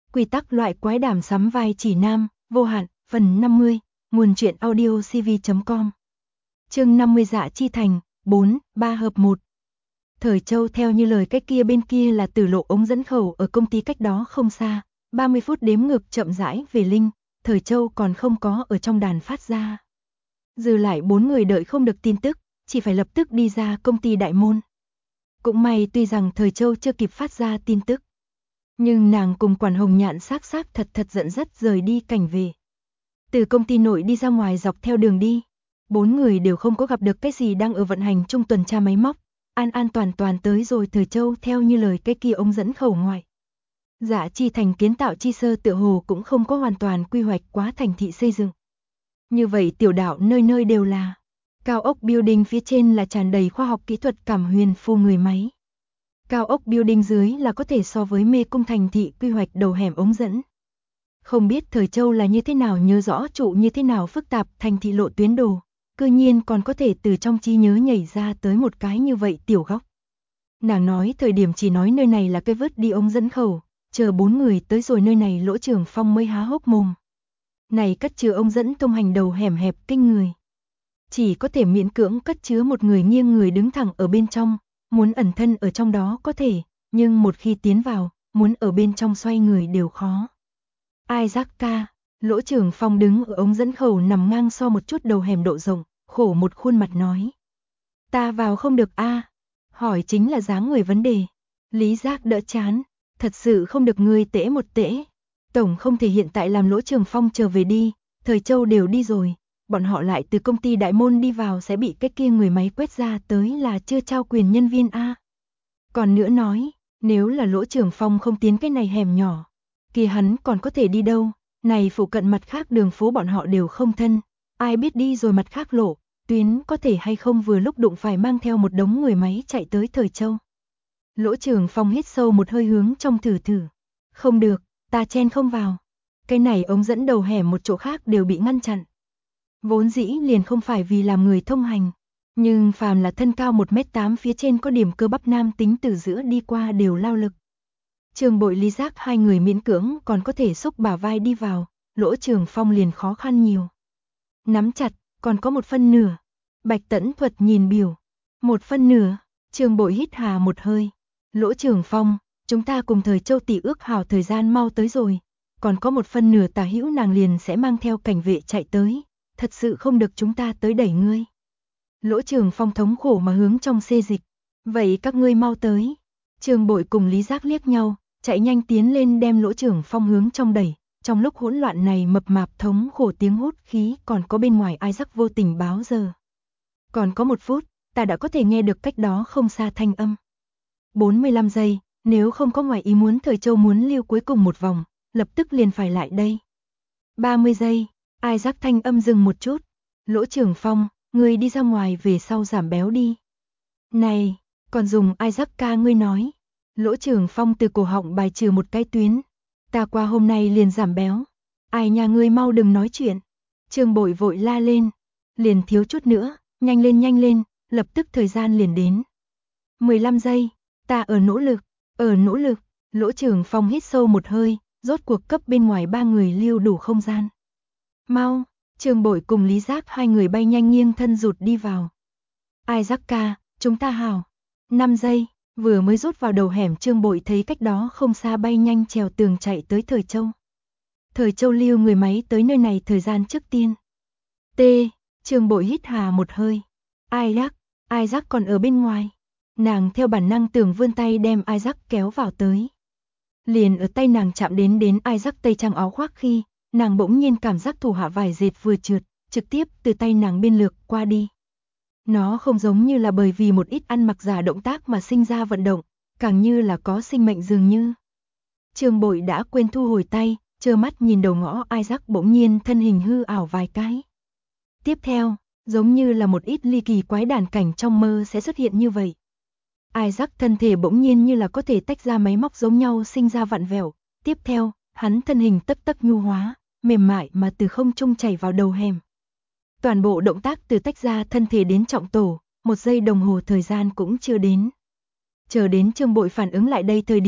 Quy tắc loại quái đàm sắm vai chỉ nam, vô hạn, phần 50, nguồn truyện audio cv.com. Chương 50 Dạ Chi Thành, 4, 3 hợp 1. Thời Châu theo như lời cách kia bên kia là tử lộ ống dẫn khẩu ở công ty cách đó không xa, 30 phút đếm ngược chậm rãi về Linh, Thời Châu còn không có ở trong đàn phát ra. Dư lại 4 người đợi không được tin tức, chỉ phải lập tức đi ra công ty đại môn. Cũng may tuy rằng Thời Châu chưa kịp phát ra tin tức, nhưng nàng cùng quản Hồng Nhạn xác thật giận dắt rời đi cảnh về. Từ công ty nội đi ra ngoài dọc theo đường đi, 4 người đều không có gặp được cái gì đang ở vận hành chung tuần tra máy móc, an toàn tới rồi Thời Châu theo như lời cái kia ống dẫn khẩu ngoài. Dạ Chi Thành kiến tạo chi sơ tựa hồ cũng không có hoàn toàn quy hoạch quá thành thị xây dựng. Như vậy tiểu đảo nơi nơi đều là cao ốc building, phía trên là tràn đầy khoa học kỹ thuật cảm huyền phù người máy. Cao ốc building dưới là có thể so với mê cung thành thị quy hoạch đầu hẻm ống dẫn. Không biết Thời Châu là như thế nào nhớ rõ trụ như thế nào phức tạp thành thị lộ tuyến đồ, cư nhiên còn có thể từ trong trí nhớ nhảy ra tới một cái như vậy tiểu góc. Nàng nói thời điểm chỉ nói nơi này là cái vứt đi ống dẫn khẩu, chờ 4 người tới rồi nơi này Lỗ Trường Phong mới há hốc mồm. Này cất chứa ống dẫn thông hành đầu hẻm hẹp kinh người. Chỉ có thể miễn cưỡng cất chứa một người nghiêng người đứng thẳng ở bên trong, muốn ẩn thân ở trong đó có thể, nhưng một khi tiến vào, muốn ở bên trong xoay người đều khó. Isaac ca, Lỗ Trường Phong đứng ở ống dẫn khẩu nằm ngang so một chút đầu hẻm độ rộng, khổ một khuôn mặt nói. Ta vào không được a. Hỏi chính là dáng người vấn đề. Lý Giác đỡ chán, thật sự không được ngươi tễ một tễ. Tổng không thể hiện tại làm Lỗ Trường Phong trở về đi, Thời Châu đều đi rồi, bọn họ lại từ công ty đại môn đi vào sẽ bị cái kia người máy quét ra tới là chưa trao quyền nhân viên a. Còn nữa nói, nếu là Lỗ Trường Phong không tiến cái này hẻm nhỏ, kia hắn còn có thể đi đâu, này phụ cận mặt khác đường phố bọn họ đều không thân, ai biết đi rồi mặt khác lộ, tuyến có thể hay không vừa lúc đụng phải mang theo một đống người máy chạy tới Thời Châu. Lỗ Trường Phong hít sâu một hơi hướng trong thử. Không được, ta chen không vào. Cái này ống dẫn đầu hẻm một chỗ khác đều bị ngăn chặn. Vốn dĩ liền không phải vì làm người thông hành, nhưng phàm là thân cao 1m8 phía trên có điểm cơ bắp nam tính từ giữa đi qua đều lao lực. Trường Bội Lý Giác hai người miễn cưỡng còn có thể xúc bả vai đi vào, Lỗ Trường Phong liền khó khăn nhiều. Nắm chặt, còn có 1/4. Bạch Tẫn Thuật nhìn biểu. 1/4. Trường Bội hít hà một hơi. Lỗ Trường Phong, chúng ta cùng Thời Châu tỷ ước hảo thời gian mau tới rồi, còn có 1/4 tả hữu nàng liền sẽ mang theo cảnh vệ chạy tới, thật sự không được chúng ta tới đẩy ngươi. Lỗ Trường Phong thống khổ mà hướng trong xê dịch, vậy các ngươi mau tới. Trường Bội cùng Lý Giác liếc nhau, chạy nhanh tiến lên đem Lỗ Trường Phong hướng trong đẩy, trong lúc hỗn loạn này mập mạp thống khổ tiếng hút khí còn có bên ngoài Isaac vô tình báo giờ. Còn có 1 phút, ta đã có thể nghe được cách đó không xa thanh âm. 45 giây, nếu không có ngoài ý muốn Thời Châu muốn lưu cuối cùng một vòng, lập tức liền phải lại đây. 30 giây, Isaac thanh âm dừng một chút. Lỗ Trường Phong, ngươi đi ra ngoài về sau giảm béo đi. Này, còn dùng Isaac ca ngươi nói. Lỗ Trường Phong từ cổ họng bài trừ một cái tuyến. Ta qua hôm nay liền giảm béo. Ai nhà ngươi mau đừng nói chuyện. Trường Bội vội la lên. Liền thiếu chút nữa, nhanh lên, lập tức thời gian liền đến. 15 giây, ta ở nỗ lực. Lỗ Trường Phong hít sâu một hơi, rốt cuộc cấp bên ngoài 3 người lưu đủ không gian. Mau, Trường Bội cùng Lý Giác hai người bay nhanh nghiêng thân rụt đi vào. Isaac ca, chúng ta hảo. 5 giây, vừa mới rút vào đầu hẻm Trường Bội thấy cách đó không xa bay nhanh trèo tường chạy tới Thời Châu. Thời Châu lưu người máy tới nơi này thời gian trước tiên. Trường Bội hít hà một hơi. Isaac còn ở bên ngoài. Nàng theo bản năng tưởng vươn tay đem Isaac kéo vào tới. Liền ở tay nàng chạm đến Isaac tây trang áo khoác khi, nàng bỗng nhiên cảm giác thủ hạ vải dệt vừa trượt, trực tiếp từ tay nàng biên lược qua đi. Nó không giống như là bởi vì một ít ăn mặc giả động tác mà sinh ra vận động, càng như là có sinh mệnh dường như. Trường Bội đã quên thu hồi tay, trơ mắt nhìn đầu ngõ Isaac bỗng nhiên thân hình hư ảo vài cái. Tiếp theo, giống như là một ít ly kỳ quái đản cảnh trong mơ sẽ xuất hiện như vậy. Isaac thân thể bỗng nhiên như là có thể tách ra máy móc giống nhau sinh ra vặn vẹo. Tiếp theo, hắn thân hình tấp nhu hóa, mềm mại mà từ không trung chảy vào đầu hẻm. Toàn bộ động tác từ tách ra thân thể đến trọng tổ, 1 giây đồng hồ thời gian cũng chưa đến. Chờ đến Trường Bội phản ứng lại đây thời điểm,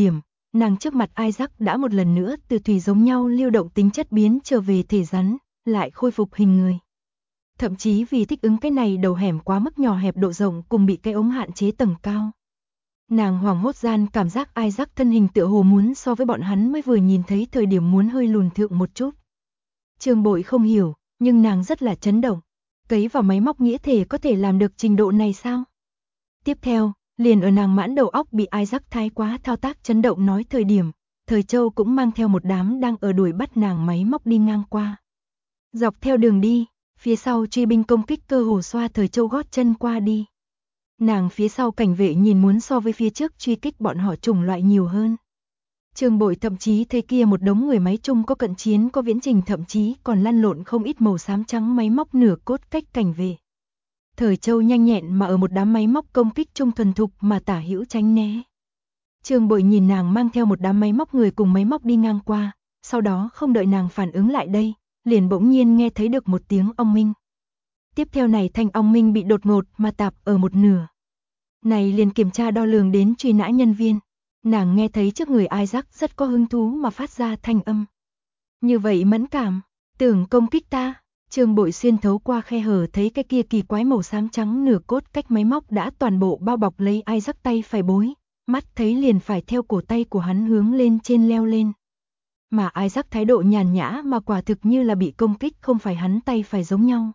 nàng trước mặt Isaac đã một lần nữa từ thủy giống nhau lưu động tính chất biến trở về thể rắn, lại khôi phục hình người. Thậm chí vì thích ứng cái này đầu hẻm quá mức nhỏ hẹp độ rộng cùng bị cái ống hạn chế tầng cao. Nàng hoảng hốt gian cảm giác Isaac thân hình tựa hồ muốn so với bọn hắn mới vừa nhìn thấy thời điểm muốn hơi lùn thượng một chút. Trương Bội không hiểu, nhưng nàng rất là chấn động. Cấy vào máy móc nghĩa thể có thể làm được trình độ này sao? Tiếp theo, liền ở nàng mãn đầu óc bị Isaac thái quá thao tác chấn động nói thời điểm, Thời Châu cũng mang theo một đám đang ở đuổi bắt nàng máy móc đi ngang qua. Dọc theo đường đi, phía sau truy binh công kích cơ hồ xoa Thời Châu gót chân qua đi. Nàng phía sau cảnh vệ nhìn muốn so với phía trước truy kích bọn họ chủng loại nhiều hơn. Trương Bội thậm chí thấy kia một đống người máy chung có cận chiến có viễn trình thậm chí còn lăn lộn không ít màu xám trắng máy móc nửa cốt cách cảnh vệ. Thời Châu nhanh nhẹn mà ở một đám máy móc công kích chung thuần thục mà tả hữu tránh né. Trương Bội nhìn nàng mang theo một đám máy móc người cùng máy móc đi ngang qua, sau đó không đợi nàng phản ứng lại đây, liền bỗng nhiên nghe thấy được một tiếng ong minh. Tiếp theo này thanh ong minh bị đột ngột mà tạp ở một nửa. Này liền kiểm tra đo lường đến truy nã nhân viên. Nàng nghe thấy trước người Isaac rất có hứng thú mà phát ra thanh âm. Như vậy mẫn cảm, tưởng công kích ta. Trương Bội xuyên thấu qua khe hở thấy cái kia kỳ quái màu xám trắng nửa cốt cách máy móc đã toàn bộ bao bọc lấy Isaac tay phải bối, mắt thấy liền phải theo cổ tay của hắn hướng lên trên leo lên. Mà Isaac thái độ nhàn nhã mà quả thực như là bị công kích không phải hắn tay phải giống nhau.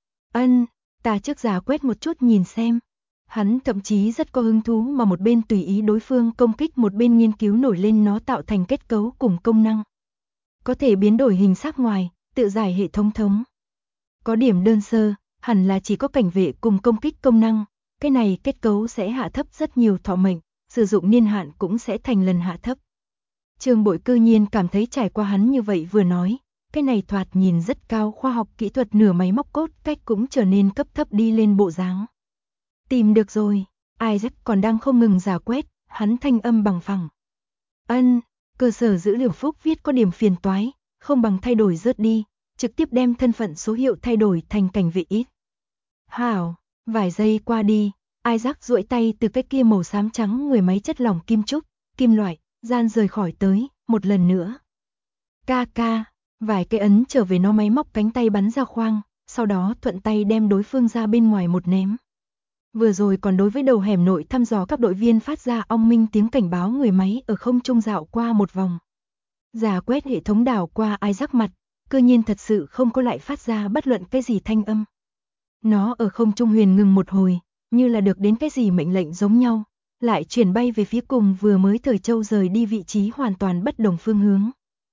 Ta trước giả quét một chút nhìn xem. Hắn thậm chí rất có hứng thú mà một bên tùy ý đối phương công kích một bên nghiên cứu nổi lên nó tạo thành kết cấu cùng công năng. Có thể biến đổi hình sắc ngoài, tự giải hệ thống. Có điểm đơn sơ, hẳn là chỉ có cảnh vệ cùng công kích công năng, cái này kết cấu sẽ hạ thấp rất nhiều thọ mệnh, sử dụng niên hạn cũng sẽ thành lần hạ thấp. Trương Bội cư nhiên cảm thấy trải qua hắn như vậy vừa nói, cái này thoạt nhìn rất cao khoa học kỹ thuật nửa máy móc cốt cách cũng trở nên cấp thấp đi lên bộ dáng. Tìm được rồi, Isaac còn đang không ngừng giả quét, hắn thanh âm bằng phẳng. Cơ sở dữ liệu phúc viết có điểm phiền toái, không bằng thay đổi rớt đi, trực tiếp đem thân phận số hiệu thay đổi thành cảnh vệ ít. Hảo, vài giây qua đi, Isaac duỗi tay từ cái kia màu xám trắng người máy chất lỏng kim trúc, kim loại, gian rời khỏi tới, một lần nữa. Vài cái ấn trở về nó máy móc cánh tay bắn ra khoang, sau đó thuận tay đem đối phương ra bên ngoài một ném. Vừa rồi còn đối với đầu hẻm nội thăm dò các đội viên phát ra ong minh tiếng cảnh báo người máy ở không trung dạo qua một vòng. Giả quét hệ thống đảo qua Isaac mặt, cư nhiên thật sự không có lại phát ra bất luận cái gì thanh âm. Nó ở không trung huyền ngừng một hồi, như là được đến cái gì mệnh lệnh giống nhau, lại chuyển bay về phía cùng vừa mới Thời Châu rời đi vị trí hoàn toàn bất đồng phương hướng.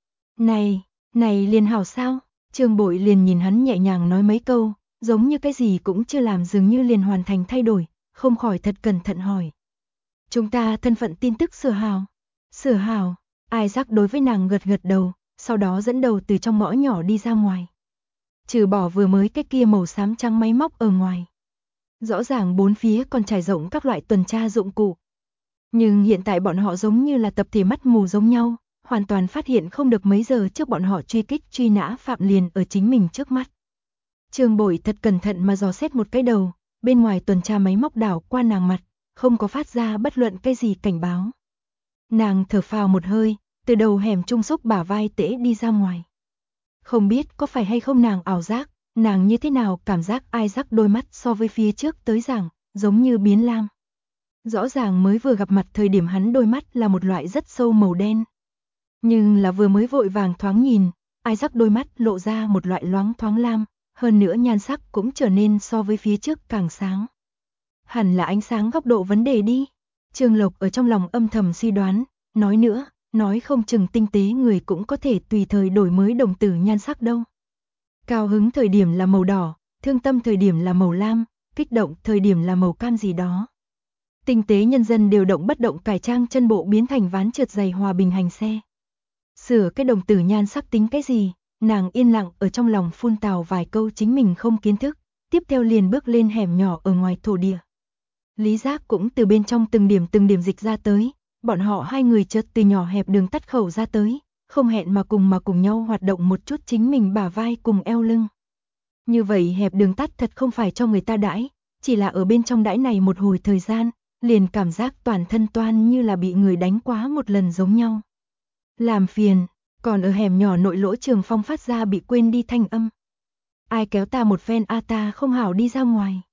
Này liền hảo sao? Trương Bội liền nhìn hắn nhẹ nhàng nói mấy câu, giống như cái gì cũng chưa làm dường như liền hoàn thành thay đổi, không khỏi thật cẩn thận hỏi. Chúng ta thân phận tin tức sửa hảo. Isaac đối với nàng gật gật đầu, sau đó dẫn đầu từ trong ngõ nhỏ đi ra ngoài. Trừ bỏ vừa mới cái kia màu xám trắng máy móc ở ngoài. Rõ ràng bốn phía còn trải rộng các loại tuần tra dụng cụ. Nhưng hiện tại bọn họ giống như là tập thể mắt mù giống nhau, hoàn toàn phát hiện không được mấy giờ trước bọn họ truy kích truy nã phạm liền ở chính mình trước mắt. Trương Bội thật cẩn thận mà dò xét một cái đầu, bên ngoài tuần tra máy móc đảo qua nàng mặt, không có phát ra bất luận cái gì cảnh báo. Nàng thở phào một hơi, từ đầu hẻm trung xúc bả vai tễ đi ra ngoài. Không biết có phải hay không nàng ảo giác, nàng như thế nào cảm giác Isaac đôi mắt so với phía trước tới rằng, giống như biến lam. Rõ ràng mới vừa gặp mặt thời điểm hắn đôi mắt là một loại rất sâu màu đen. Nhưng là vừa mới vội vàng thoáng nhìn, Isaac đôi mắt lộ ra một loại loáng thoáng lam, hơn nữa nhan sắc cũng trở nên so với phía trước càng sáng. Hẳn là ánh sáng góc độ vấn đề đi. Trương Lộc ở trong lòng âm thầm suy đoán, nói nữa, nói không chừng tinh tế người cũng có thể tùy thời đổi mới đồng tử nhan sắc đâu. Cao hứng thời điểm là màu đỏ, thương tâm thời điểm là màu lam, kích động thời điểm là màu cam gì đó. Tinh tế nhân dân điều động bất động cải trang chân bộ biến thành ván trượt giày hòa bình hành xe. Sửa cái đồng tử nhan sắc tính cái gì, nàng yên lặng ở trong lòng phun tào vài câu chính mình không kiến thức, tiếp theo liền bước lên hẻm nhỏ ở ngoài thổ địa. Lý Giác cũng từ bên trong từng điểm dịch ra tới, bọn họ hai người chợt từ nhỏ hẹp đường tắt khẩu ra tới, không hẹn mà cùng nhau hoạt động một chút chính mình bả vai cùng eo lưng. Như vậy hẹp đường tắt thật không phải cho người ta đãi, chỉ là ở bên trong đãi này một hồi thời gian, liền cảm giác toàn thân toan như là bị người đánh quá một lần giống nhau. Làm phiền, còn ở hẻm nhỏ nội Lỗ Trường Phong phát ra bị quên đi thanh âm. Ai kéo ta một phen a ta không hảo đi ra ngoài.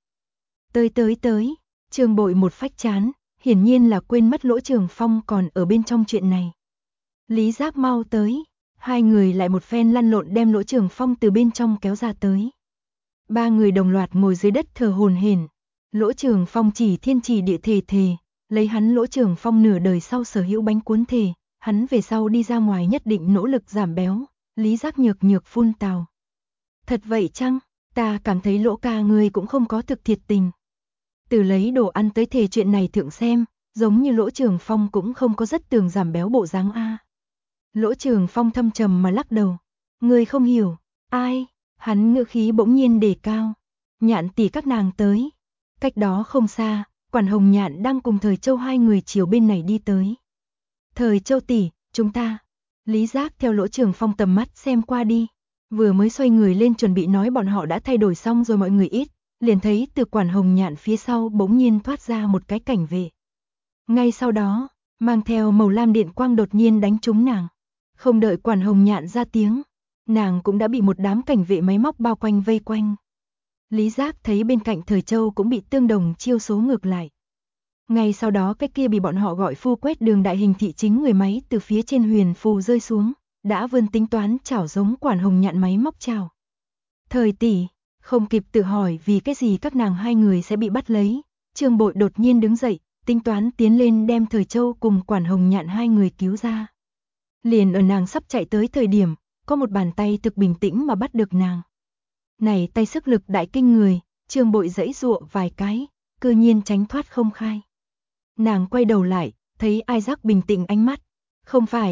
Tới, Trương Bội một phách chán, hiển nhiên là quên mất Lỗ Trường Phong còn ở bên trong chuyện này. Lý Giác mau tới, hai người lại một phen lăn lộn đem Lỗ Trường Phong từ bên trong kéo ra tới. Ba người đồng loạt ngồi dưới đất thở hổn hển. Lỗ Trường Phong chỉ thiên trì địa thề, lấy hắn Lỗ Trường Phong nửa đời sau sở hữu bánh cuốn thề, hắn về sau đi ra ngoài nhất định nỗ lực giảm béo. Lý Giác nhược phun tào. Thật vậy chăng? Ta cảm thấy Lỗ ca ngươi cũng không có thực thiệt tình. Từ lấy đồ ăn tới thề chuyện này thượng xem, giống như Lỗ Trường Phong cũng không có rất tường giảm béo bộ dáng a. Lỗ Trường Phong thâm trầm mà lắc đầu. Ngươi không hiểu. Ai? Hắn ngữ khí bỗng nhiên đề cao. Nhạn tỷ các nàng tới. Cách đó không xa, Quản Hồng Nhạn đang cùng Thời Châu hai người chiều bên này đi tới. Thời Châu tỷ, chúng ta. Lý Giác theo Lỗ Trường Phong tầm mắt xem qua đi. Vừa mới xoay người lên chuẩn bị nói bọn họ đã thay đổi xong rồi mọi người ít, liền thấy từ Quản Hồng Nhạn phía sau bỗng nhiên thoát ra một cái cảnh vệ. Ngay sau đó, mang theo màu lam điện quang đột nhiên đánh trúng nàng. Không đợi Quản Hồng Nhạn ra tiếng, nàng cũng đã bị một đám cảnh vệ máy móc bao quanh vây quanh. Lý Giác thấy bên cạnh Thời Châu cũng bị tương đồng chiêu số ngược lại. Ngay sau đó cái kia bị bọn họ gọi phu quét đường đại hình thị chính người máy từ phía trên huyền phù rơi xuống, đã vươn tính toán chảo giống Quản Hồng Nhạn máy móc chảo. Thời tỷ, không kịp tự hỏi vì cái gì các nàng hai người sẽ bị bắt lấy, Trương Bội đột nhiên đứng dậy, tính toán tiến lên đem Thời Châu cùng Quản Hồng Nhạn hai người cứu ra. Liền ở nàng sắp chạy tới thời điểm, có một bàn tay thực bình tĩnh mà bắt được nàng. Này tay sức lực đại kinh người, Trương Bội giãy giụa vài cái, cư nhiên tránh thoát không khai. Nàng quay đầu lại, thấy Isaac bình tĩnh ánh mắt. Không phải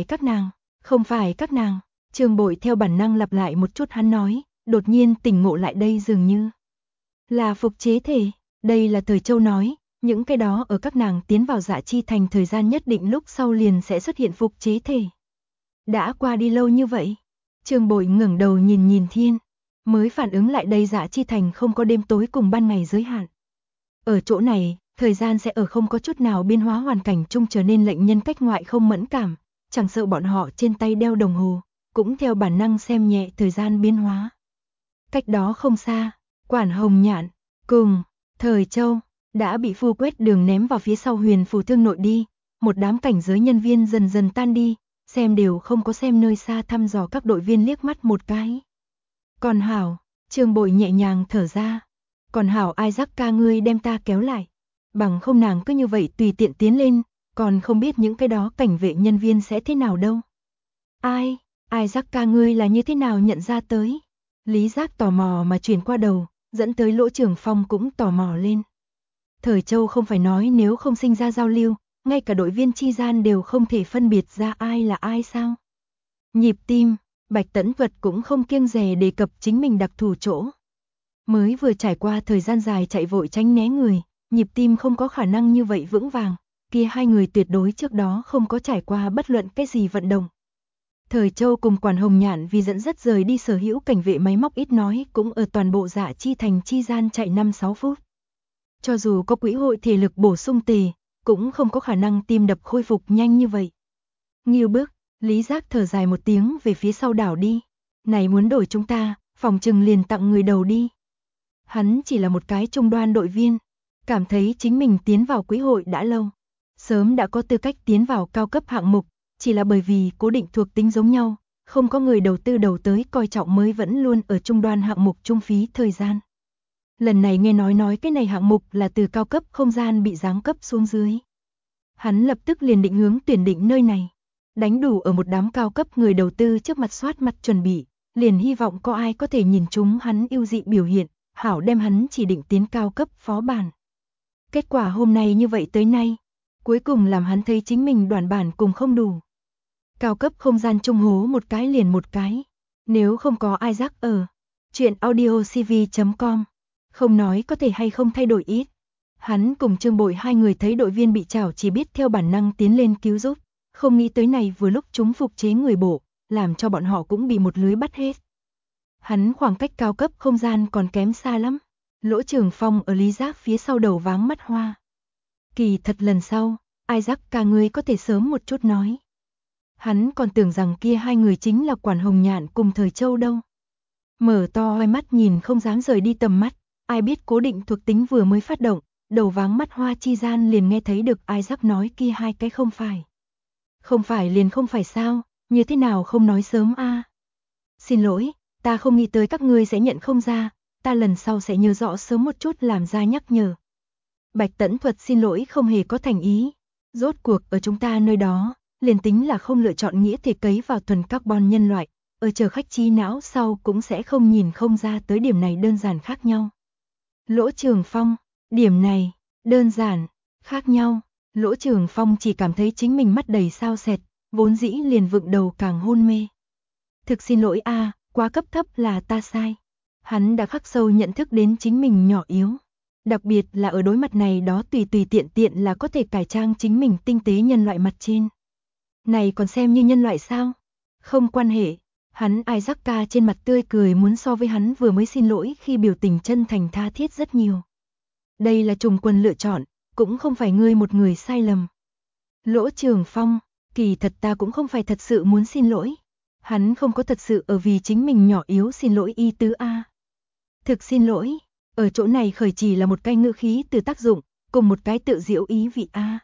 các nàng, Trương Bội theo bản năng lặp lại một chút hắn nói, đột nhiên tỉnh ngộ lại đây dường như là phục chế thể, đây là Thời Châu nói, những cái đó ở các nàng tiến vào Dạ Chi Thành thời gian nhất định lúc sau liền sẽ xuất hiện phục chế thể. Đã qua đi lâu như vậy, Trương Bội ngẩng đầu nhìn thiên, mới phản ứng lại đây Dạ Chi Thành không có đêm tối cùng ban ngày giới hạn. Ở chỗ này, thời gian sẽ ở không có chút nào biến hóa hoàn cảnh chung trở nên lệnh nhân cách ngoại không mẫn cảm, chẳng sợ bọn họ trên tay đeo đồng hồ, cũng theo bản năng xem nhẹ thời gian biến hóa. Cách đó không xa, Quản Hồng Nhạn cùng Thời Châu đã bị phu quét đường ném vào phía sau huyền phù thương nội đi, một đám cảnh giới nhân viên dần dần tan đi, xem đều không có xem nơi xa thăm dò các đội viên liếc mắt một cái. Còn hảo, Trương Bội nhẹ nhàng thở ra. Còn hảo Isaac ca ngươi đem ta kéo lại. Bằng không nàng cứ như vậy tùy tiện tiến lên, còn không biết những cái đó cảnh vệ nhân viên sẽ thế nào đâu. Isaac ca ngươi là như thế nào nhận ra tới? Lý Giác tò mò mà chuyển qua đầu, dẫn tới Lỗ Trường Phong cũng tò mò lên. Thời Châu không phải nói nếu không sinh ra giao lưu, ngay cả đội viên chi gian đều không thể phân biệt ra ai là ai sao? Nhịp tim, Bạch Tẫn Vật cũng không kiêng dè đề cập chính mình đặc thù chỗ. Mới vừa trải qua thời gian dài chạy vội tránh né người, nhịp tim không có khả năng như vậy vững vàng, kia hai người tuyệt đối trước đó không có trải qua bất luận cái gì vận động. Thời Châu cùng Quản Hồng Nhạn vì dẫn dắt rời đi sở hữu cảnh vệ máy móc ít nói cũng ở toàn bộ Dạ Chi Thành chi gian chạy 5-6 phút. Cho dù có quỹ hội thể lực bổ sung tề, cũng không có khả năng tim đập khôi phục nhanh như vậy. Nghiêu bước, Lý Giác thở dài một tiếng về phía sau đảo đi. Này muốn đổi chúng ta, phòng trừng liền tặng người đầu đi. Hắn chỉ là một cái trung đoan đội viên, cảm thấy chính mình tiến vào quỹ hội đã lâu. Sớm đã có tư cách tiến vào cao cấp hạng mục, chỉ là bởi vì cố định thuộc tính giống nhau, không có người đầu tư đầu tới coi trọng mới vẫn luôn ở trung đoan hạng mục trung phí thời gian. Lần này nghe nói cái này hạng mục là từ cao cấp không gian bị giáng cấp xuống dưới. Hắn lập tức liền định hướng tuyển định nơi này. Đánh đủ ở một đám cao cấp người đầu tư trước mặt soát mặt chuẩn bị, liền hy vọng có ai có thể nhìn chúng hắn ưu dị biểu hiện, hảo đem hắn chỉ định tiến cao cấp phó bản. Kết quả hôm nay như vậy tới nay, cuối cùng làm hắn thấy chính mình đoàn bản cùng không đủ. Cao cấp không gian trung hố một cái liền một cái. Nếu không có Isaac ở, chuyện audiocv.com, không nói có thể hay không thay đổi ít. Hắn cùng Trương Bội hai người thấy đội viên bị chảo chỉ biết theo bản năng tiến lên cứu giúp, không nghĩ tới này vừa lúc chúng phục chế người bộ, làm cho bọn họ cũng bị một lưới bắt hết. Hắn khoảng cách cao cấp không gian còn kém xa lắm. Lỗ Trường Phong ở Lý Giác phía sau đầu váng mắt hoa. Kỳ thật lần sau, Isaac ca ngươi có thể sớm một chút nói. Hắn còn tưởng rằng kia hai người chính là Quản Hồng Nhạn cùng Thời Châu đâu. Mở to hai mắt nhìn không dám rời đi tầm mắt, ai biết cố định thuộc tính vừa mới phát động, đầu váng mắt hoa chi gian liền nghe thấy được Isaac nói kia hai cái không phải. Không phải liền không phải sao, như thế nào không nói sớm a? Xin lỗi, ta không nghĩ tới các ngươi sẽ nhận không ra, ta lần sau sẽ nhớ rõ sớm một chút làm ra nhắc nhở. Bạch Tẫn Thuật xin lỗi không hề có thành ý, rốt cuộc ở chúng ta nơi đó, liền tính là không lựa chọn nghĩa thể cấy vào thuần carbon nhân loại, ở chờ khách trí não sau cũng sẽ không nhìn không ra tới điểm này đơn giản khác nhau. Lỗ Trường Phong, điểm này, đơn giản, khác nhau, Lỗ Trường Phong chỉ cảm thấy chính mình mắt đầy sao sệt, vốn dĩ liền vựng đầu càng hôn mê. Thực xin lỗi a, quá cấp thấp là ta sai. Hắn đã khắc sâu nhận thức đến chính mình nhỏ yếu. Đặc biệt là ở đối mặt này đó tùy tùy tiện tiện là có thể cải trang chính mình tinh tế nhân loại mặt trên. Này còn xem như nhân loại sao? Không quan hệ. Hắn Isaac ca trên mặt tươi cười muốn so với hắn vừa mới xin lỗi khi biểu tình chân thành tha thiết rất nhiều. Đây là trùng quân lựa chọn, cũng không phải ngươi một người sai lầm. Lỗ Trường Phong, kỳ thật ta cũng không phải thật sự muốn xin lỗi. Hắn không có thật sự ở vì chính mình nhỏ yếu xin lỗi y tứ a. Thực xin lỗi, ở chỗ này khởi chỉ là một cái ngữ khí từ tác dụng, cùng một cái tự diễu ý vị a.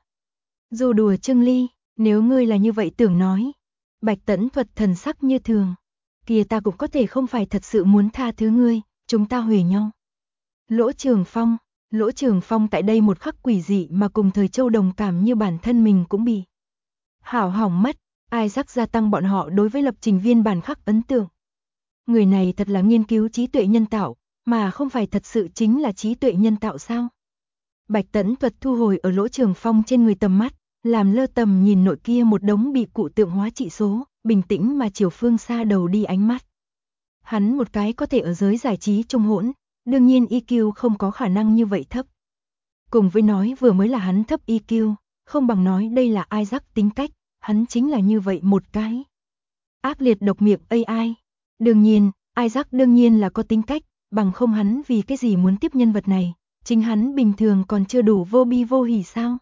Dù đùa Trương Ly, nếu ngươi là như vậy tưởng nói. Bạch Tẫn Thuật thần sắc như thường. Kìa ta cũng có thể không phải thật sự muốn tha thứ ngươi, chúng ta huề nhau. Lỗ Trường Phong tại đây một khắc quỷ dị mà cùng Thời Châu đồng cảm như bản thân mình cũng bị. Hảo hỏng mất, Isaac gia tăng bọn họ đối với lập trình viên bản khắc ấn tượng. Người này thật là nghiên cứu trí tuệ nhân tạo, mà không phải thật sự chính là trí tuệ nhân tạo sao? Bạch Tẫn Thuật thu hồi ở Lỗ Trường Phong trên người tầm mắt, làm lơ tầm nhìn nội kia một đống bị cụ tượng hóa trị số, bình tĩnh mà chiều phương xa đầu đi ánh mắt. Hắn một cái có thể ở giới giải trí trung hỗn, đương nhiên EQ không có khả năng như vậy thấp. Cùng với nói vừa mới là hắn thấp EQ, không bằng nói đây là Isaac tính cách, hắn chính là như vậy một cái. Ác liệt độc miệng AI. Đương nhiên, Isaac đương nhiên là có tính cách, bằng không hắn vì cái gì muốn tiếp nhân vật này, chính hắn bình thường còn chưa đủ vô bi vô hỉ sao?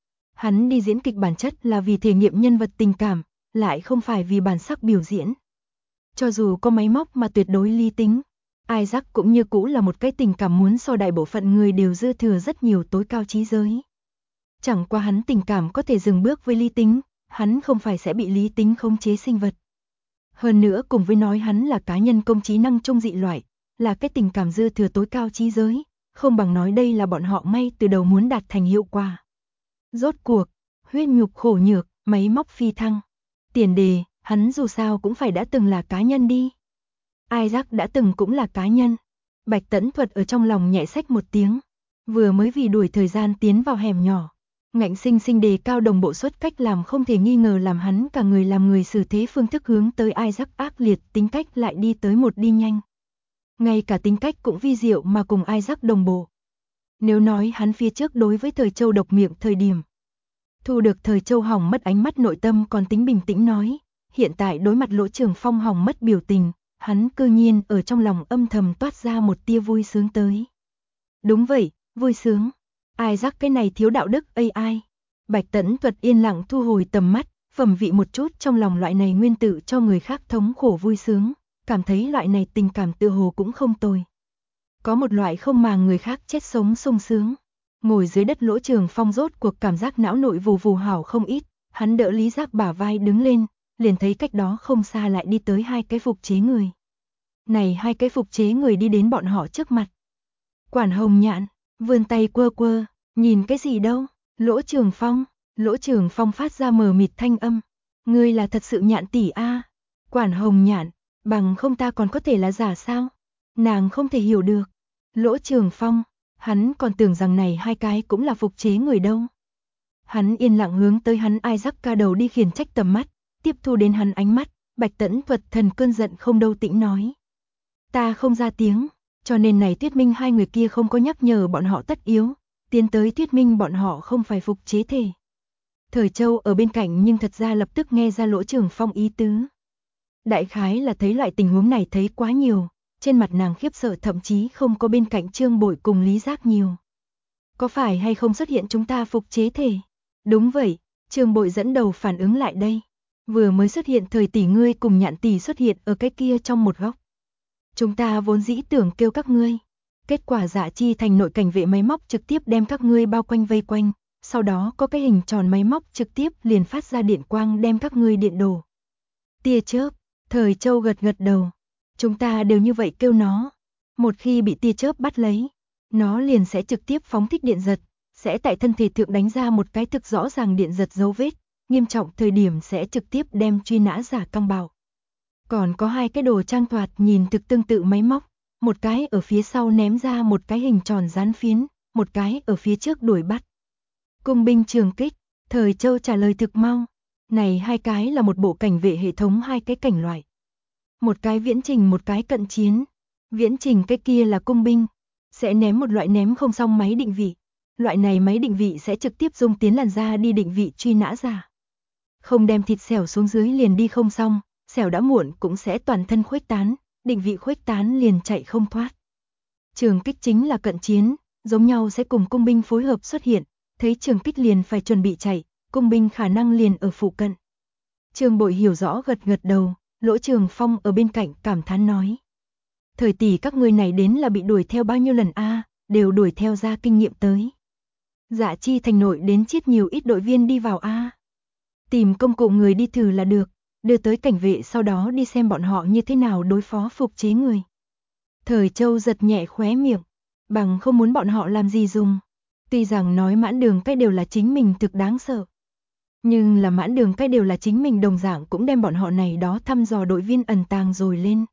Hắn đi diễn kịch bản chất là vì thể nghiệm nhân vật tình cảm, lại không phải vì bản sắc biểu diễn. Cho dù có máy móc mà tuyệt đối lý tính, Isaac cũng như cũ là một cái tình cảm muốn so đại bộ phận người đều dư thừa rất nhiều tối cao trí giới. Chẳng qua hắn tình cảm có thể dừng bước với lý tính, hắn không phải sẽ bị lý tính khống chế sinh vật. Hơn nữa cùng với nói hắn là cá nhân công trí năng trung dị loại, là cái tình cảm dư thừa tối cao trí giới, không bằng nói đây là bọn họ ngay từ đầu muốn đạt thành hiệu quả. Rốt cuộc, huyết nhục khổ nhược, máy móc phi thăng. Tiền đề, hắn dù sao cũng phải đã từng là cá nhân đi. Isaac đã từng cũng là cá nhân. Bạch Tẫn Thuật ở trong lòng nhẹ xách một tiếng. Vừa mới vì đuổi thời gian tiến vào hẻm nhỏ. Ngạnh sinh sinh đề cao đồng bộ suất cách làm không thể nghi ngờ làm hắn cả người làm người xử thế phương thức hướng tới Isaac ác liệt tính cách lại đi tới một đi nhanh. Ngay cả tính cách cũng vi diệu mà cùng Isaac đồng bộ. Nếu nói hắn phía trước đối với Thời Châu độc miệng thời điểm. Thu được Thời Châu hỏng mất ánh mắt nội tâm còn tính bình tĩnh nói. Hiện tại đối mặt Lỗ Trường Phong hỏng mất biểu tình, hắn cư nhiên ở trong lòng âm thầm toát ra một tia vui sướng tới. Đúng vậy, vui sướng. Isaac cái này thiếu đạo đức AI. Bạch Tẫn Thuật yên lặng thu hồi tầm mắt, phẩm vị một chút trong lòng loại này nguyên tử cho người khác thống khổ vui sướng, cảm thấy loại này tình cảm tự hồ cũng không tồi. Có một loại không màng người khác chết sống sung sướng. Ngồi dưới đất Lỗ Trường Phong rốt cuộc cảm giác não nội vù vù hảo không ít, hắn đỡ Lý Giác bả vai đứng lên, liền thấy cách đó không xa lại đi tới hai cái phục chế người. Này hai cái phục chế người đi đến bọn họ trước mặt. Quản Hồng Nhạn, vươn tay quơ quơ, nhìn cái gì đâu? Lỗ Trường Phong phát ra mờ mịt thanh âm. Ngươi là thật sự Nhạn tỷ a? Quản Hồng Nhạn, bằng không ta còn có thể là giả sao? Nàng không thể hiểu được. Lỗ Trường Phong, hắn còn tưởng rằng này hai cái cũng là phục chế người đâu. Hắn yên lặng hướng tới hắn Isaac ca đầu đi khiển trách tầm mắt, tiếp thu đến hắn ánh mắt, Bạch Tẫn Thuật thần cơn giận không đâu tĩnh nói. Ta không ra tiếng, cho nên này thuyết minh hai người kia không có nhắc nhở bọn họ tất yếu, tiến tới thuyết minh bọn họ không phải phục chế thể. Thời Châu ở bên cạnh nhưng thật ra lập tức nghe ra Lỗ Trường Phong ý tứ. Đại khái là thấy loại tình huống này thấy quá nhiều, trên mặt nàng khiếp sợ thậm chí không có bên cạnh Trương Bội cùng Lý Giác nhiều. có phải hay không xuất hiện chúng ta phục chế thể? Đúng vậy, Trương Bội dẫn đầu phản ứng lại đây. Vừa mới xuất hiện Thời tỷ ngươi cùng Nhạn tỷ xuất hiện ở cái kia trong một góc. Chúng ta vốn dĩ tưởng kêu các ngươi. Kết quả Dạ Chi Thành nội cảnh vệ máy móc trực tiếp đem các ngươi bao quanh vây quanh, sau đó có cái hình tròn máy móc trực tiếp liền phát ra điện quang đem các ngươi điện đổ. Tia chớp, Thời Châu gật gật đầu. Chúng ta đều như vậy kêu nó. Một khi bị tia chớp bắt lấy, nó liền sẽ trực tiếp phóng thích điện giật, sẽ tại thân thể thượng đánh ra một cái thực rõ ràng điện giật dấu vết, nghiêm trọng thời điểm sẽ trực tiếp đem truy nã giả căng bạo. Còn có hai cái đồ trang thoạt nhìn thực tương tự máy móc, một cái ở phía sau ném ra một cái hình tròn dán phiến, một cái ở phía trước đuổi bắt. Cung binh trường kích, Thời Châu trả lời thực mau. Này hai cái là một bộ cảnh vệ hệ thống hai cái cảnh loại. Một cái viễn trình một cái cận chiến. Viễn trình cái kia là cung binh, sẽ ném một loại ném không xong máy định vị. Loại này máy định vị sẽ trực tiếp dung tiến làn da đi định vị truy nã giả. Không đem thịt xẻo xuống dưới liền đi không xong, xẻo đã muộn cũng sẽ toàn thân khuếch tán, định vị khuếch tán liền chạy không thoát. Trường kích chính là cận chiến, giống nhau sẽ cùng cung binh phối hợp xuất hiện, thấy trường kích liền phải chuẩn bị chạy, cung binh khả năng liền ở phụ cận. Trương Bội hiểu rõ gật gật đầu, Lỗ Trường Phong ở bên cạnh cảm thán nói. Thời tỷ các ngươi này đến là bị đuổi theo bao nhiêu lần a, đều đuổi theo ra kinh nghiệm tới. Dạ Chi Thành nội đến chiết nhiều ít đội viên đi vào a. Tìm công cụ người đi thử là được, đưa tới cảnh vệ sau đó đi xem bọn họ như thế nào đối phó phục chế người. Thời Châu giật nhẹ khóe miệng, bằng không muốn bọn họ làm gì dùng. Tuy rằng nói mãn đường cái đều là chính mình thực đáng sợ. Nhưng là mãn đường cái đều là chính mình đồng dạng cũng đem bọn họ này đó thăm dò đội viên ẩn tàng rồi lên.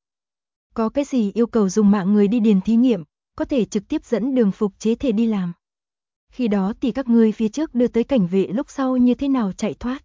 Có cái gì yêu cầu dùng mạng người đi điền thí nghiệm, có thể trực tiếp dẫn đường phục chế thể đi làm. Khi đó thì các ngươi phía trước đưa tới cảnh vệ lúc sau như thế nào chạy thoát.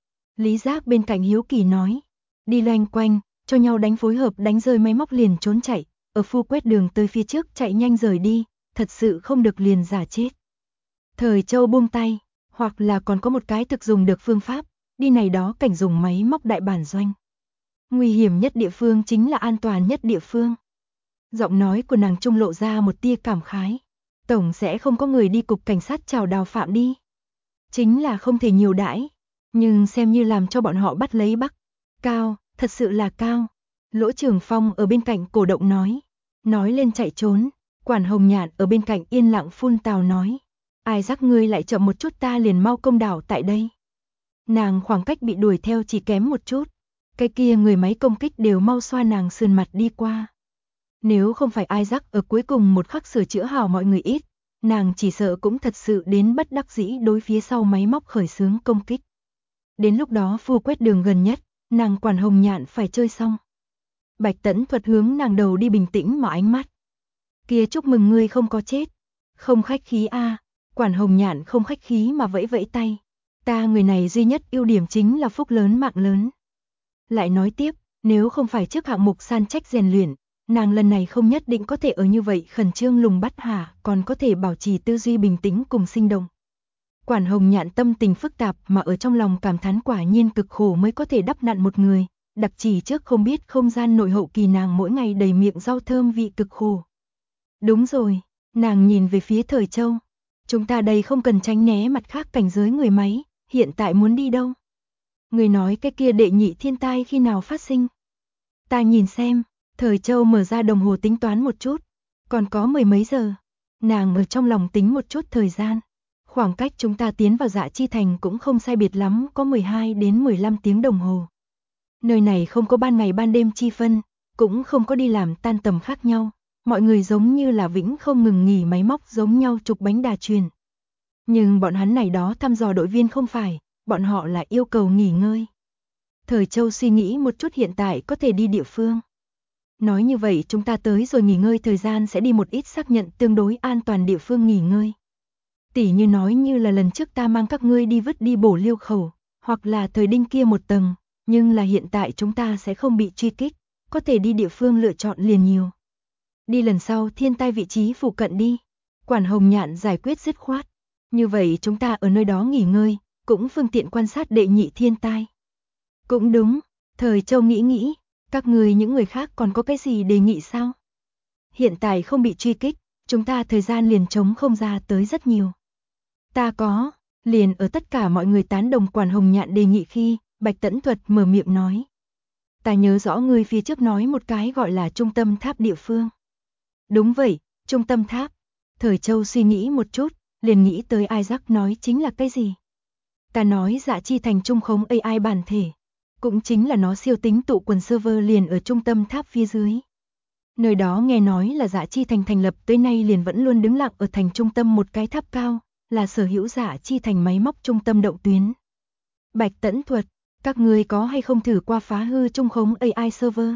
Lý Giác bên cạnh hiếu kỳ nói, đi loanh quanh, cho nhau đánh phối hợp đánh rơi máy móc liền trốn chạy, ở phu quét đường tới phía trước chạy nhanh rời đi, thật sự không được liền giả chết. Thời Châu buông tay, hoặc là còn có một cái thực dùng được phương pháp, đi này đó cảnh dùng máy móc đại bản doanh. Nguy hiểm nhất địa phương chính là an toàn nhất địa phương. Giọng nói của nàng trung lộ ra một tia cảm khái. Tổng sẽ không có người đi cục cảnh sát chào đào phạm đi. Chính là không thể nhiều đãi, nhưng xem như làm cho bọn họ bắt lấy Bắc. Cao, thật sự là cao. Lỗ Trường Phong ở bên cạnh cổ động nói. Nói lên chạy trốn, Quản Hồng Nhạn ở bên cạnh yên lặng phun tào nói. Ai dắt ngươi lại chậm một chút ta liền mau công đảo tại đây. Nàng khoảng cách bị đuổi theo chỉ kém một chút. Cái kia người máy công kích đều mau xoa nàng sườn mặt đi qua. Nếu không phải Isaac ở cuối cùng một khắc sửa chữa hào mọi người ít, nàng chỉ sợ cũng thật sự đến bất đắc dĩ đối phía sau máy móc khởi xướng công kích. Đến lúc đó phu quét đường gần nhất, nàng Quản Hồng Nhạn phải chơi xong. Bạch Tẫn Thuật hướng nàng đầu đi bình tĩnh mà ánh mắt. Kia chúc mừng ngươi không có chết. Không khách khí a. Quản Hồng Nhạn không khách khí mà vẫy vẫy tay. Ta người này duy nhất ưu điểm chính là phúc lớn mạng lớn. Lại nói tiếp, nếu không phải trước hạng mục san trách rèn luyện, nàng lần này không nhất định có thể ở như vậy khẩn trương lùng bắt hả, còn có thể bảo trì tư duy bình tĩnh cùng sinh động. Quản Hồng Nhạn tâm tình phức tạp mà ở trong lòng cảm thán quả nhiên cực khổ mới có thể đắp nặn một người, đặc chỉ trước không biết không gian nội hậu kỳ nàng mỗi ngày đầy miệng rau thơm vị cực khổ. Đúng rồi, nàng nhìn về phía Thời Châu. Chúng ta đây không cần tránh né mặt khác cảnh giới người máy, hiện tại muốn đi đâu? Người nói cái kia đệ nhị thiên tai khi nào phát sinh? Ta nhìn xem, Thời Châu mở ra đồng hồ tính toán một chút, còn có mười mấy giờ. Nàng ở trong lòng tính một chút thời gian. Khoảng cách chúng ta tiến vào Dạ Chi Thành cũng không sai biệt lắm, có 12 đến 15 tiếng đồng hồ. Nơi này không có ban ngày ban đêm chi phân, cũng không có đi làm tan tầm khác nhau. Mọi người giống như là vĩnh không ngừng nghỉ máy móc giống nhau trục bánh đà truyền. Nhưng bọn hắn này đó thăm dò đội viên không phải, bọn họ là yêu cầu nghỉ ngơi. Thời Châu suy nghĩ một chút hiện tại có thể đi địa phương. Nói như vậy chúng ta tới rồi nghỉ ngơi thời gian sẽ đi một ít xác nhận tương đối an toàn địa phương nghỉ ngơi. Tỉ như nói như là lần trước ta mang các ngươi đi vứt đi bổ liêu khẩu, hoặc là thời đinh kia một tầng, nhưng là hiện tại chúng ta sẽ không bị truy kích, có thể đi địa phương lựa chọn liền nhiều. Đi lần sau thiên tai vị trí phụ cận đi. Quản Hồng Nhạn giải quyết dứt khoát. Như vậy chúng ta ở nơi đó nghỉ ngơi, cũng phương tiện quan sát đệ nhị thiên tai. Cũng đúng, Thời Châu nghĩ, các người những người khác còn có cái gì đề nghị sao? Hiện tại không bị truy kích, chúng ta thời gian liền trống không ra tới rất nhiều. Ta có, liền ở tất cả mọi người tán đồng Quản Hồng Nhạn đề nghị khi, Bạch Tẫn Thuật mở miệng nói. Ta nhớ rõ ngươi phía trước nói một cái gọi là trung tâm tháp địa phương. Đúng vậy, trung tâm tháp. Thời Châu suy nghĩ một chút, liền nghĩ tới Isaac nói chính là cái gì. Ta nói Dạ Chi Thành trung khống AI bản thể. Cũng chính là nó siêu tính tụ quần server liền ở trung tâm tháp phía dưới. Nơi đó nghe nói là Dạ Chi Thành thành lập tới nay liền vẫn luôn đứng lặng ở thành trung tâm một cái tháp cao, là sở hữu Dạ Chi Thành máy móc trung tâm động tuyến. Bạch Tẫn Thuật, các ngươi có hay không thử qua phá hư trung khống AI server?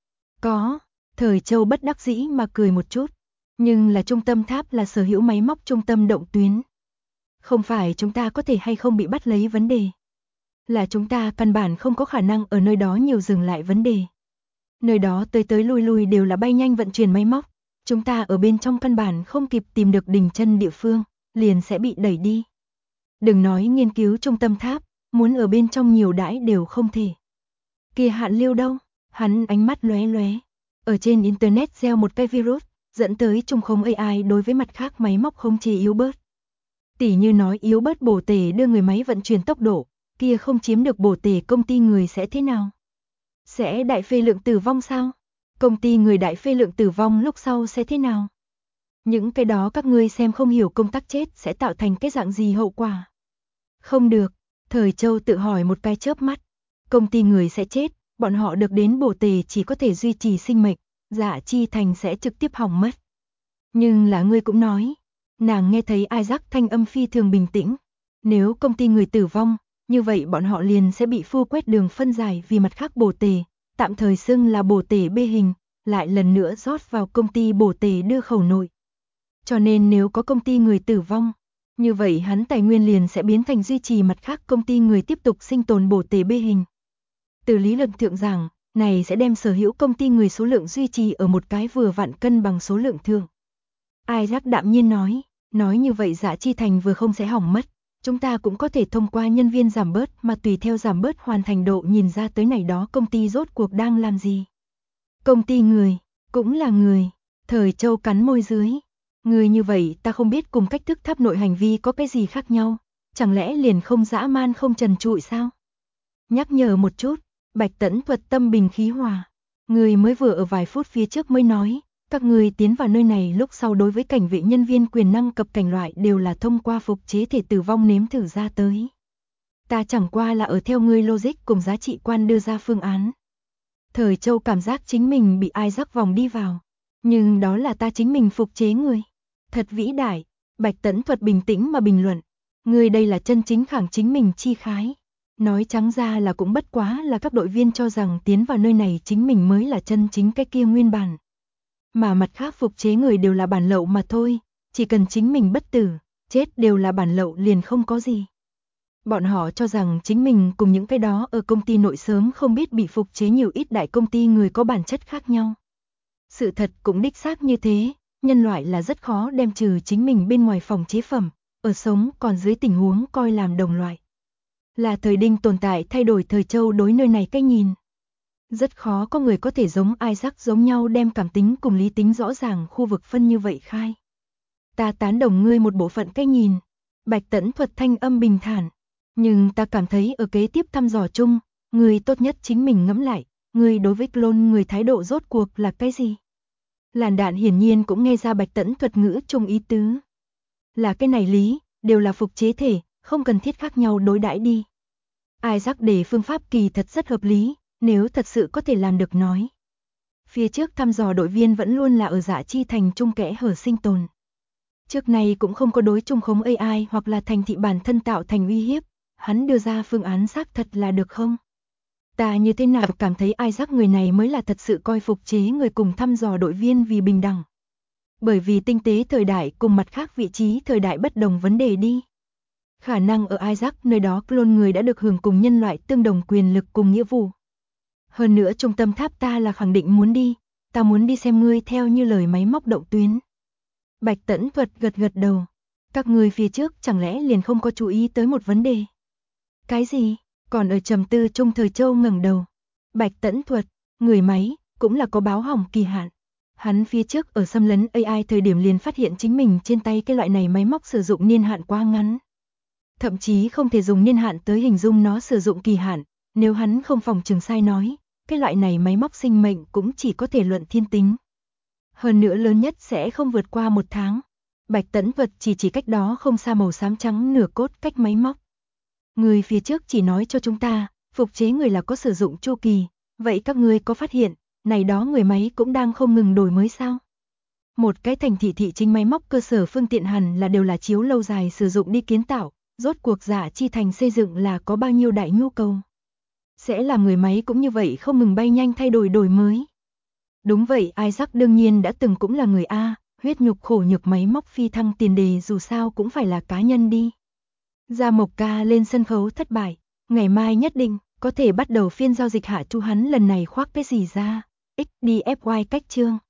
Có, Thời Châu bất đắc dĩ mà cười một chút. Nhưng là trung tâm tháp là sở hữu máy móc trung tâm động tuyến. Không phải chúng ta có thể hay không bị bắt lấy vấn đề. Là chúng ta căn bản không có khả năng ở nơi đó nhiều dừng lại vấn đề. Nơi đó tới tới lui lui đều là bay nhanh vận chuyển máy móc. Chúng ta ở bên trong căn bản không kịp tìm được đỉnh chân địa phương, liền sẽ bị đẩy đi. Đừng nói nghiên cứu trung tâm tháp, muốn ở bên trong nhiều đãi đều không thể. Kia Hạn Lưu đâu? Hắn ánh mắt lóe lóe. Ở trên internet gieo một cái virus, dẫn tới trung khống AI đối với mặt khác máy móc không chỉ yếu bớt. Tỉ như nói yếu bớt bổ tể đưa người máy vận chuyển tốc độ, kia không chiếm được bổ tể công ty người sẽ thế nào? Sẽ đại phê lượng tử vong sao? Công ty người đại phê lượng tử vong lúc sau sẽ thế nào? Những cái đó các ngươi xem không hiểu công tác chết sẽ tạo thành cái dạng gì hậu quả. Không được, Thời Châu tự hỏi một cái chớp mắt. Công ty người sẽ chết, bọn họ được đến bổ tể chỉ có thể duy trì sinh mệnh, Dạ Chi Thành sẽ trực tiếp hỏng mất. Nhưng là ngươi cũng nói, nàng nghe thấy Isaac thanh âm phi thường bình tĩnh. Nếu công ty người tử vong, như vậy bọn họ liền sẽ bị phu quét đường phân giải vì mặt khác bổ tể, tạm thời xưng là bổ tể B hình, lại lần nữa rót vào công ty bổ tể đưa khẩu nội. Cho nên nếu có công ty người tử vong, như vậy hắn tài nguyên liền sẽ biến thành duy trì mặt khác công ty người tiếp tục sinh tồn bổ tể B hình. Từ lý luận thượng giảng, này sẽ đem sở hữu công ty người số lượng duy trì ở một cái vừa vặn cân bằng số lượng thượng. Isaac đạm nhiên nói như vậy Dạ Chi Thành vừa không sẽ hỏng mất. Chúng ta cũng có thể thông qua nhân viên giảm bớt mà tùy theo giảm bớt hoàn thành độ nhìn ra tới này đó công ty rốt cuộc đang làm gì. Công ty người, cũng là người, Thời Châu cắn môi dưới. Người như vậy ta không biết cùng cách thức tháp nội hành vi có cái gì khác nhau, chẳng lẽ liền không dã man không trần trụi sao? Nhắc nhở một chút, Bạch Tẫn Thuật tâm bình khí hòa. Người mới vừa ở vài phút phía trước mới nói, các người tiến vào nơi này lúc sau đối với cảnh vệ nhân viên quyền năng cập cảnh loại đều là thông qua phục chế thể tử vong nếm thử ra tới. Ta chẳng qua là ở theo ngươi logic cùng giá trị quan đưa ra phương án. Thời Châu cảm giác chính mình bị Isaac vòng đi vào. Nhưng đó là ta chính mình phục chế người. Thật vĩ đại, Bạch Tẫn Thuật bình tĩnh mà bình luận. Người đây là chân chính khẳng chính mình chi khái. Nói trắng ra là cũng bất quá là các đội viên cho rằng tiến vào nơi này chính mình mới là chân chính cái kia nguyên bản. Mà mặt khác phục chế người đều là bản lậu mà thôi, chỉ cần chính mình bất tử, chết đều là bản lậu liền không có gì. Bọn họ cho rằng chính mình cùng những cái đó ở công ty nội sớm không biết bị phục chế nhiều ít đại công ty người có bản chất khác nhau. Sự thật cũng đích xác như thế, nhân loại là rất khó đem trừ chính mình bên ngoài phòng chế phẩm, ở sống còn dưới tình huống coi làm đồng loại. Là thời Đinh tồn tại thay đổi Thời Châu đối nơi này cách nhìn. Rất khó có người có thể giống Isaac giống nhau đem cảm tính cùng lý tính rõ ràng khu vực phân như vậy khai. Ta tán đồng ngươi một bộ phận cách nhìn. Bạch Tẫn Thuật thanh âm bình thản. Nhưng ta cảm thấy ở kế tiếp thăm dò chung, ngươi tốt nhất chính mình ngẫm lại, ngươi đối với clone người thái độ rốt cuộc là cái gì? Làn đạn hiển nhiên cũng nghe ra Bạch Tẫn Thuật ngữ chung ý tứ. Là cái này lý, đều là phục chế thể, không cần thiết khác nhau đối đãi đi. Isaac để phương pháp kỳ thật rất hợp lý, nếu thật sự có thể làm được nói. Phía trước thăm dò đội viên vẫn luôn là ở Dạ Chi Thành trung kẽ hở sinh tồn. Trước này cũng không có đối trung khống AI hoặc là thành thị bản thân tạo thành uy hiếp, hắn đưa ra phương án xác thật là được không? Ta như thế nào cảm thấy Isaac người này mới là thật sự coi phục chế người cùng thăm dò đội viên vì bình đẳng. Bởi vì tinh tế thời đại cùng mặt khác vị trí thời đại bất đồng vấn đề đi. Khả năng ở Isaac nơi đó clone người đã được hưởng cùng nhân loại tương đồng quyền lực cùng nghĩa vụ. Hơn nữa trung tâm tháp ta là khẳng định muốn đi, ta muốn đi xem ngươi theo như lời máy móc động tuyến. Bạch Tẫn Thuật gật gật đầu. Các ngươi phía trước chẳng lẽ liền không có chú ý tới một vấn đề? Cái gì? Còn ở trầm tư trung Thời Châu ngẩng đầu. Bạch Tẫn Thuật, người máy, cũng là có báo hỏng kỳ hạn. Hắn phía trước ở xâm lấn AI thời điểm liền phát hiện chính mình trên tay cái loại này máy móc sử dụng niên hạn quá ngắn. Thậm chí không thể dùng niên hạn tới hình dung nó sử dụng kỳ hạn, nếu hắn không phòng trừng sai nói, cái loại này máy móc sinh mệnh cũng chỉ có thể luận thiên tính. Hơn nữa lớn nhất sẽ không vượt qua 1 tháng. Bạch Tẫn Vật chỉ cách đó không xa màu xám trắng nửa cốt cách máy móc. Người phía trước chỉ nói cho chúng ta, phục chế người là có sử dụng chu kỳ, vậy các ngươi có phát hiện, này đó người máy cũng đang không ngừng đổi mới sao? Một cái thành thị thị chính máy móc cơ sở phương tiện hẳn là đều là chiếu lâu dài sử dụng đi kiến tạo, rốt cuộc Dạ Chi Thành xây dựng là có bao nhiêu đại nhu cầu. Sẽ làm người máy cũng như vậy không ngừng bay nhanh thay đổi mới. Đúng vậy, Isaac đương nhiên đã từng cũng là người A, huyết nhục khổ nhược máy móc phi thăng tiền đề dù sao cũng phải là cá nhân đi. Gia Mộc Ca lên sân khấu thất bại, ngày mai nhất định có thể bắt đầu phiên giao dịch hạ chu hắn lần này khoác cái gì ra, XDFY cách chương.